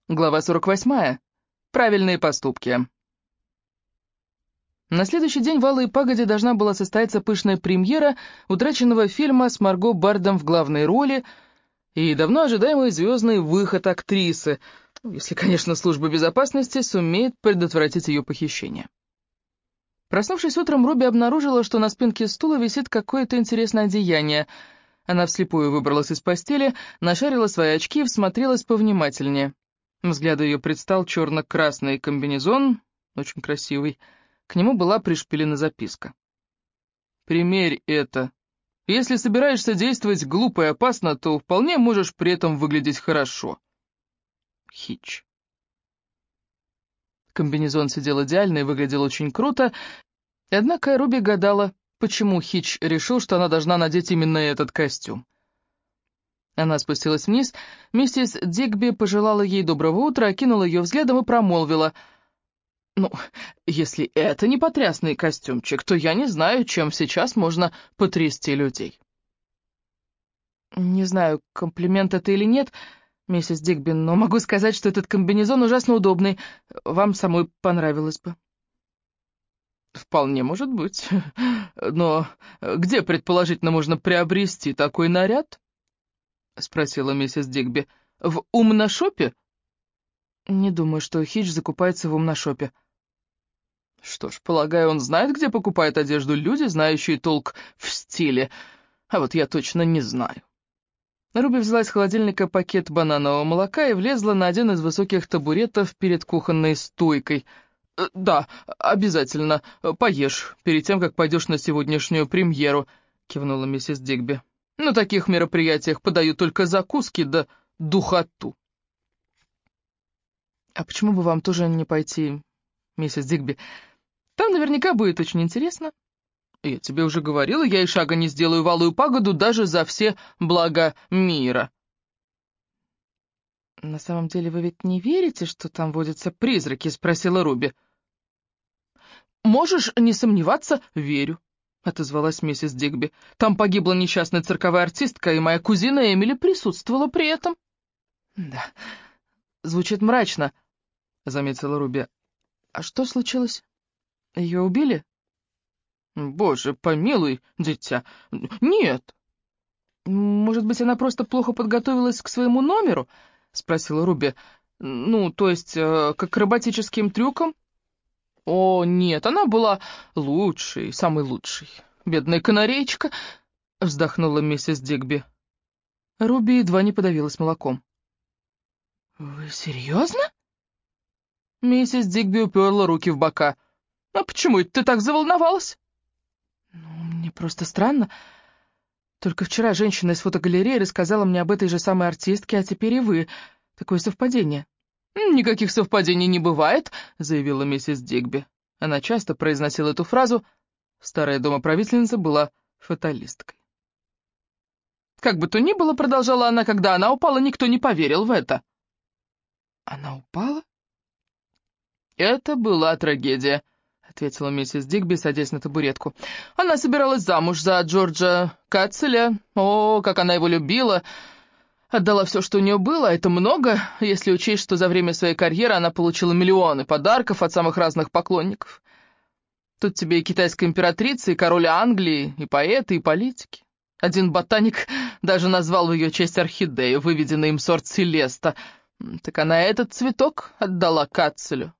Глава 48. Правильные поступки. На следующий день в Алой Пагоде должна была состояться пышная премьера утраченного фильма с Марго Бардом в главной роли и давно ожидаемый звездный выход актрисы, если, конечно, служба безопасности сумеет предотвратить ее похищение. Проснувшись утром, Руби обнаружила, что на спинке стула висит какое-то интересное одеяние. Она вслепую выбралась из постели, нашарила свои очки и всмотрелась повнимательнее. Взгляду ее предстал черно-красный комбинезон, очень красивый. К нему была пришпилена записка. «Примерь это. Если собираешься действовать глупо и опасно, то вполне можешь при этом выглядеть хорошо. Хитч». Комбинезон сидел идеально и выглядел очень круто, однако Руби гадала, почему Хитч решил, что она должна надеть именно этот костюм. Она спустилась вниз, миссис Дигби пожелала ей доброго утра, окинула ее взглядом и промолвила: «Ну, если это не потрясный костюмчик, то я не знаю, чем сейчас можно потрясти людей». «Не знаю, комплимент это или нет, миссис Дигби, но могу сказать, что этот комбинезон ужасно удобный. Вам самой понравилось бы». «Вполне может быть. Но где, предположительно, можно приобрести такой наряд?» — спросила миссис Дигби. «В умношопе?» «Не думаю, что Хитч закупается в умношопе». «Что ж, полагаю, он знает, где покупают одежду люди, знающие толк в стиле, а вот я точно не знаю». Руби взяла из холодильника пакет бананового молока и влезла на один из высоких табуретов перед кухонной стойкой. «Да, обязательно, поешь перед тем, как пойдешь на сегодняшнюю премьеру», — кивнула миссис Дигби. «На таких мероприятиях подают только закуски да духоту». «А почему бы вам тоже не пойти, миссис Дигби? Там наверняка будет очень интересно». «Я тебе уже говорила, я и шага не сделаю в Алую Пагоду даже за все блага мира». «На самом деле вы ведь не верите, что там водятся призраки?» — спросила Руби. «Можешь не сомневаться, верю», — отозвалась миссис Дигби. «Там погибла несчастная цирковая артистка, и моя кузина Эмили присутствовала при этом». «Да, звучит мрачно», — заметила Руби. «А что случилось? Ее убили?» «Боже, помилуй, дитя. Нет». «Может быть, она просто плохо подготовилась к своему номеру?» — спросила Руби. «Ну, то есть, к акробатическим трюкам?» «О, нет, она была лучшей, самой лучшей. Бедная канареечка», — вздохнула миссис Дигби. Руби едва не подавилась молоком. «Вы серьезно?» Миссис Дигби уперла руки в бока. «А почему это ты так заволновалась?» «Ну, мне просто странно. Только вчера женщина из фотогалереи рассказала мне об этой же самой артистке, а теперь и вы. Такое совпадение». «Никаких совпадений не бывает», — заявила миссис Дигби. Она часто произносила эту фразу. Старая домоправительница была фаталисткой. «Как бы то ни было, — продолжала она, — когда она упала, никто не поверил в это». «Она упала?» «Это была трагедия», — ответила миссис Дигби, садясь на табуретку. «Она собиралась замуж за Джорджа Катцеля. О, как она его любила! Отдала все, что у нее было, а это много, если учесть, что за время своей карьеры она получила миллионы подарков от самых разных поклонников. Тут тебе и китайская императрица, и король Англии, и поэты, и политики. Один ботаник даже назвал в ее честь орхидею, выведенный им сорт Селеста. Так она этот цветок отдала Катцелю».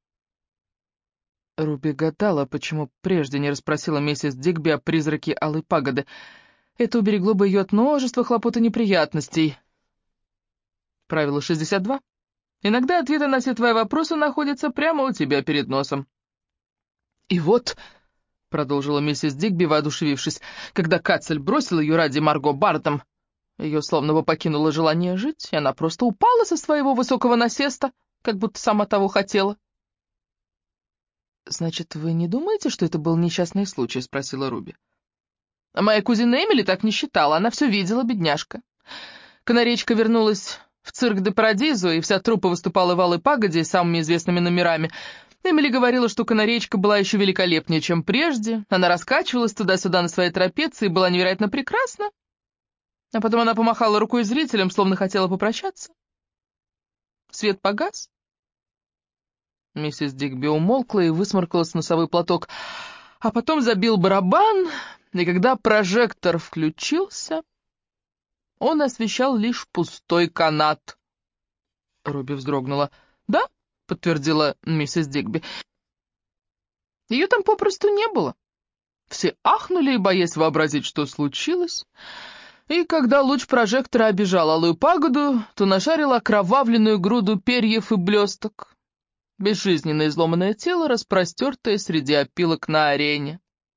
Руби гадала, почему прежде не расспросила миссис Дигби о призраке Алой Пагоды. Это уберегло бы ее от множества хлопот и неприятностей. Правило 62. Иногда ответы на все твои вопросы находятся прямо у тебя перед носом. «И вот», — продолжила миссис Дигби, воодушевившись, «когда Катцель бросил ее ради Марго Бардом, ее словно бы покинуло желание жить, и она просто упала со своего высокого насеста, как будто сама того хотела». «Значит, вы не думаете, что это был несчастный случай?» — спросила Руби. «А моя кузина Эмили так не считала, она все видела, бедняжка. Канаречка вернулась в цирк де Парадизо, и вся труппа выступала в Алой Пагоде самыми известными номерами. Эмили говорила, что канаречка была еще великолепнее, чем прежде. Она раскачивалась туда-сюда на своей трапеции и была невероятно прекрасна. А потом она помахала рукой зрителям, словно хотела попрощаться. Свет погас?» Миссис Дигби умолкла и высморкалась в носовой платок, а потом забил барабан, и когда прожектор включился, он освещал лишь пустой канат. Руби вздрогнула. «Да», — подтвердила миссис Дигби, — «ее там попросту не было». Все ахнули, боясь вообразить, что случилось, и когда луч прожектора обежал Алую Пагоду, то нашарил окровавленную груду перьев и блесток, безжизненно изломанное тело, распростертое среди опилок на арене.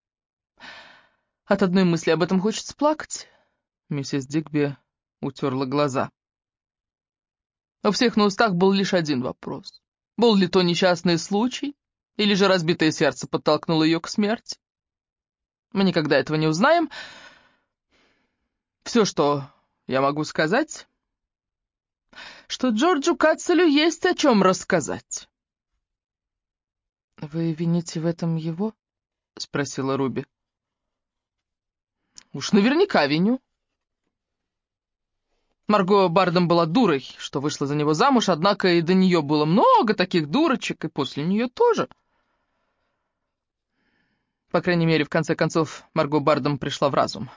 От одной мысли об этом хочется плакать. Миссис Дигби утерла глаза. У всех на устах был лишь один вопрос. Был ли то несчастный случай, или же разбитое сердце подтолкнуло ее к смерти? Мы никогда этого не узнаем. Все, что я могу сказать, что Джорджу Катцелю есть о чем рассказать. «Вы вините в этом его?» — спросила Руби. «Уж наверняка виню. Марго Бардом была дурой, что вышла за него замуж, однако и до нее было много таких дурочек, и после нее тоже. По крайней мере, в конце концов, Марго Бардом пришла в разум».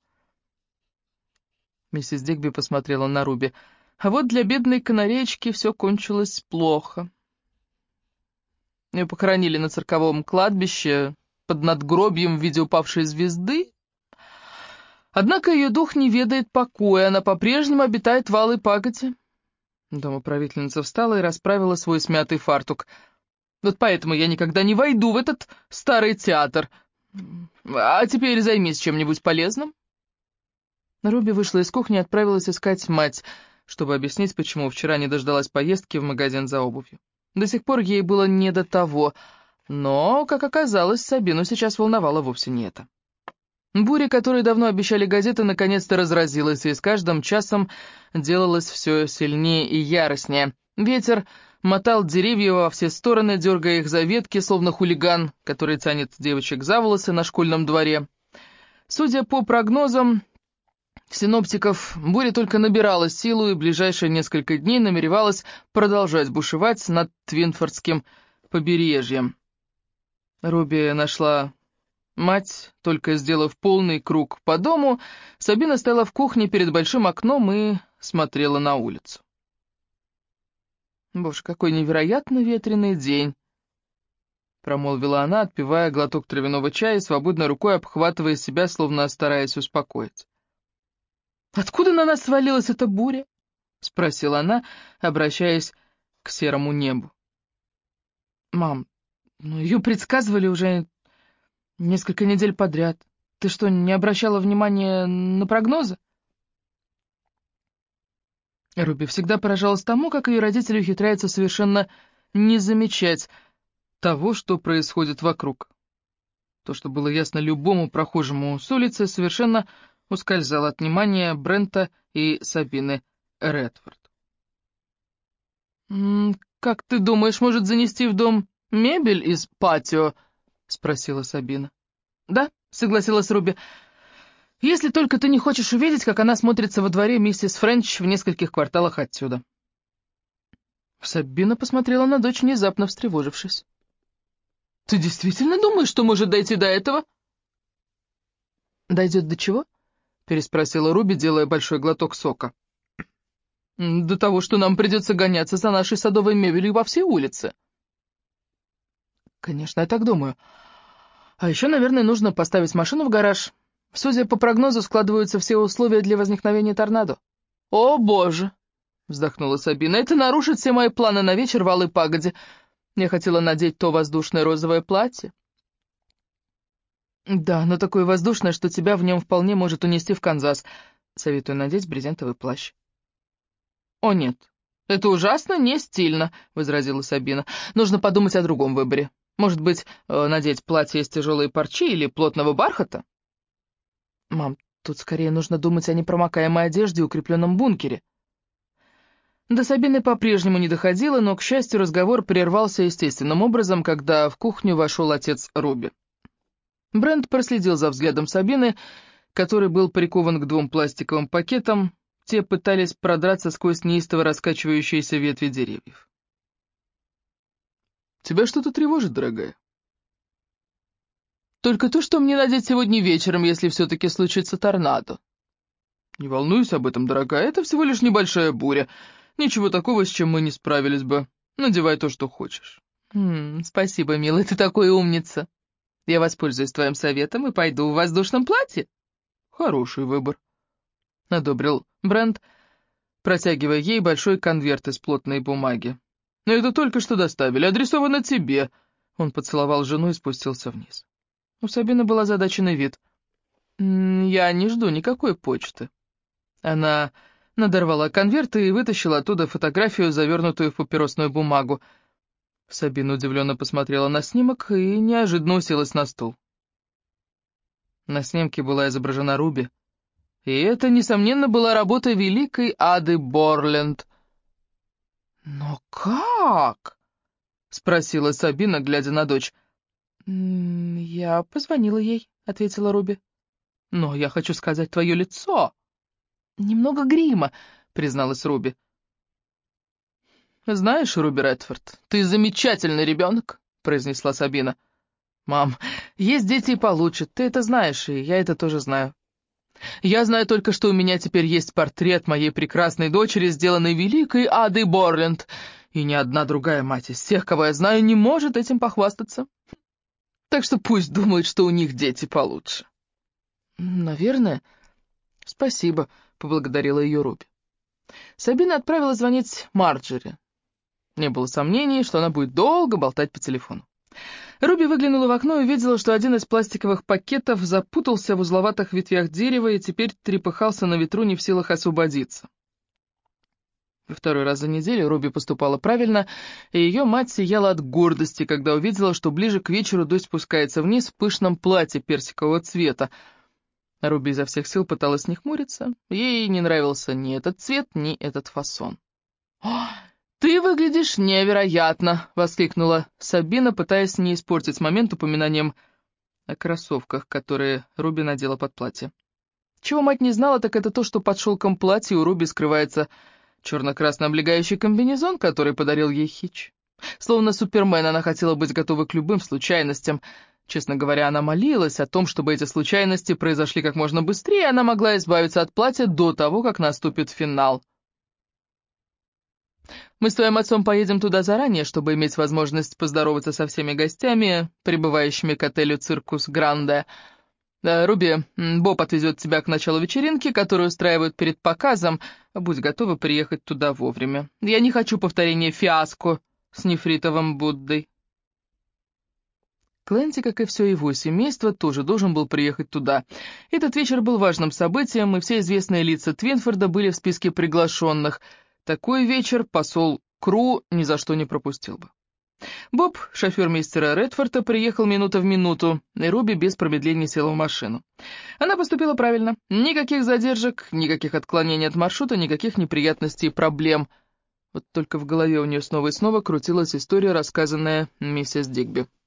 Миссис Дигби посмотрела на Руби. А вот для бедной канареечки все кончилось плохо. Ее похоронили на церковном кладбище под надгробием в виде упавшей звезды. Однако ее дух не ведает покоя, она по-прежнему обитает в Алой Пагоде. Домоправительница встала и расправила свой смятый фартук. «Вот поэтому я никогда не войду в этот старый театр. А теперь займись чем-нибудь полезным». Руби вышла из кухни и отправилась искать мать, чтобы объяснить, почему вчера не дождалась поездки в магазин за обувью. До сих пор ей было не до того, но, как оказалось, Сабину сейчас волновало вовсе не это. Буря, которой давно обещали газеты, наконец-то разразилась, и с каждым часом делалась все сильнее и яростнее. Ветер мотал деревья во все стороны, дергая их за ветки, словно хулиган, который тянет девочек за волосы на школьном дворе. Судя по прогнозам синоптиков, буря только набирала силу и в ближайшие несколько дней намеревалась продолжать бушевать над Твинфордским побережьем. Руби нашла мать, только сделав полный круг по дому. Сабина стояла в кухне перед большим окном и смотрела на улицу. «Боже, какой невероятно ветреный день!» — промолвила она, отпивая глоток травяного чая и свободной рукой обхватывая себя, словно стараясь успокоить. «Откуда на нас свалилась эта буря?» — спросила она, обращаясь к серому небу. «Мам, ее предсказывали уже несколько недель подряд. Ты что, не обращала внимания на прогнозы?» Руби всегда поражалась тому, как ее родители ухитряются совершенно не замечать того, что происходит вокруг. То, что было ясно любому прохожему с улицы, совершенно ускользал от внимания Брента и Сабины Редфорд. «Как ты думаешь, может занести в дом мебель из патио?» — спросила Сабина. «Да», — согласилась Руби, — «если только ты не хочешь увидеть, как она смотрится во дворе миссис Френч в нескольких кварталах отсюда». Сабина посмотрела на дочь, внезапно встревожившись. «Ты действительно думаешь, что может дойти до этого?» «Дойдет до чего?» — переспросила Руби, делая большой глоток сока. «До того, что нам придется гоняться за нашей садовой мебелью во все улицы». «Конечно, я так думаю. А еще, наверное, нужно поставить машину в гараж. Судя по прогнозу, складываются все условия для возникновения торнадо». «О, боже!» — вздохнула Сабина. «Это нарушит все мои планы на вечер в Алой Пагоде. Я хотела надеть то воздушное розовое платье». «Да, но такое воздушное, что тебя в нем вполне может унести в Канзас. Советую надеть брезентовый плащ». «О нет, это ужасно не стильно», — возразила Сабина. «Нужно подумать о другом выборе. Может быть, надеть платье из тяжелой парчи или плотного бархата?» «Мам, тут скорее нужно думать о непромокаемой одежде и укрепленном бункере». До Сабины по-прежнему не доходило, но, к счастью, разговор прервался естественным образом, когда в кухню вошел отец Руби. Брент проследил за взглядом Сабины, который был прикован к двум пластиковым пакетам, те пытались продраться сквозь неистово раскачивающиеся ветви деревьев. «Тебя что-то тревожит, дорогая?» «Только то, что мне надеть сегодня вечером, если все-таки случится торнадо». «Не волнуйся об этом, дорогая, это всего лишь небольшая буря. Ничего такого, с чем мы не справились бы. Надевай то, что хочешь». «Спасибо, милый, ты такой умница. Я воспользуюсь твоим советом и пойду в воздушном платье». «Хороший выбор», — одобрил Брент, протягивая ей большой конверт из плотной бумаги. «Но это только что доставили, адресовано тебе». Он поцеловал жену и спустился вниз. У Сабины был озадаченный вид. «Я не жду никакой почты». Она надорвала конверт и вытащила оттуда фотографию, завернутую в папиросную бумагу. Сабина удивленно посмотрела на снимок и неожиданно уселась на стул. На снимке была изображена Руби. И это, несомненно, была работа великой Ады Борленд. «Но как?» — спросила Сабина, глядя на дочь. «Я позвонила ей», — ответила Руби. «Но я хочу сказать твое лицо». «Немного грима», — призналась Руби. «Знаешь, Руби Редфорд, ты замечательный ребенок», — произнесла Сабина. «Мам, есть дети и получше, ты это знаешь, и я это тоже знаю. Я знаю только, что у меня теперь есть портрет моей прекрасной дочери, сделанный великой Адой Борленд, и ни одна другая мать из всех, кого я знаю, не может этим похвастаться. Так что пусть думают, что у них дети получше». «Наверное. Спасибо», — поблагодарила ее Руби. Сабина отправила звонить Марджери. Не было сомнений, что она будет долго болтать по телефону. Руби выглянула в окно и увидела, что один из пластиковых пакетов запутался в узловатых ветвях дерева и теперь трепыхался на ветру, не в силах освободиться. Во второй раз за неделю Руби поступала правильно, и ее мать сияла от гордости, когда увидела, что ближе к вечеру дочь спускается вниз в пышном платье персикового цвета. Руби изо всех сил пыталась не хмуриться. Ей не нравился ни этот цвет, ни этот фасон. «Ты выглядишь невероятно!» — воскликнула Сабина, пытаясь не испортить момент упоминанием о кроссовках, которые Руби надела под платье. Чего мать не знала, так это то, что под шелком платья у Руби скрывается черно-красный облегающий комбинезон, который подарил ей Хитч. Словно Супермен, она хотела быть готова к любым случайностям. Честно говоря, она молилась о том, чтобы эти случайности произошли как можно быстрее, и она могла избавиться от платья до того, как наступит финал. «Мы с твоим отцом поедем туда заранее, чтобы иметь возможность поздороваться со всеми гостями, прибывающими к отелю «Циркус Гранде». Руби, Боб отвезет тебя к началу вечеринки, которую устраивают перед показом. Будь готова приехать туда вовремя. Я не хочу повторения фиаско с нефритовым Буддой». Кленси, как и все его семейство, тоже должен был приехать туда. Этот вечер был важным событием, и все известные лица Твинфорда были в списке приглашенных. Такой вечер посол Кру ни за что не пропустил бы. Боб, шофер мистера Редфорда, приехал минута в минуту, и Руби без промедления села в машину. Она поступила правильно. Никаких задержек, никаких отклонений от маршрута, никаких неприятностей и проблем. Вот только в голове у нее снова и снова крутилась история, рассказанная миссис Дигби.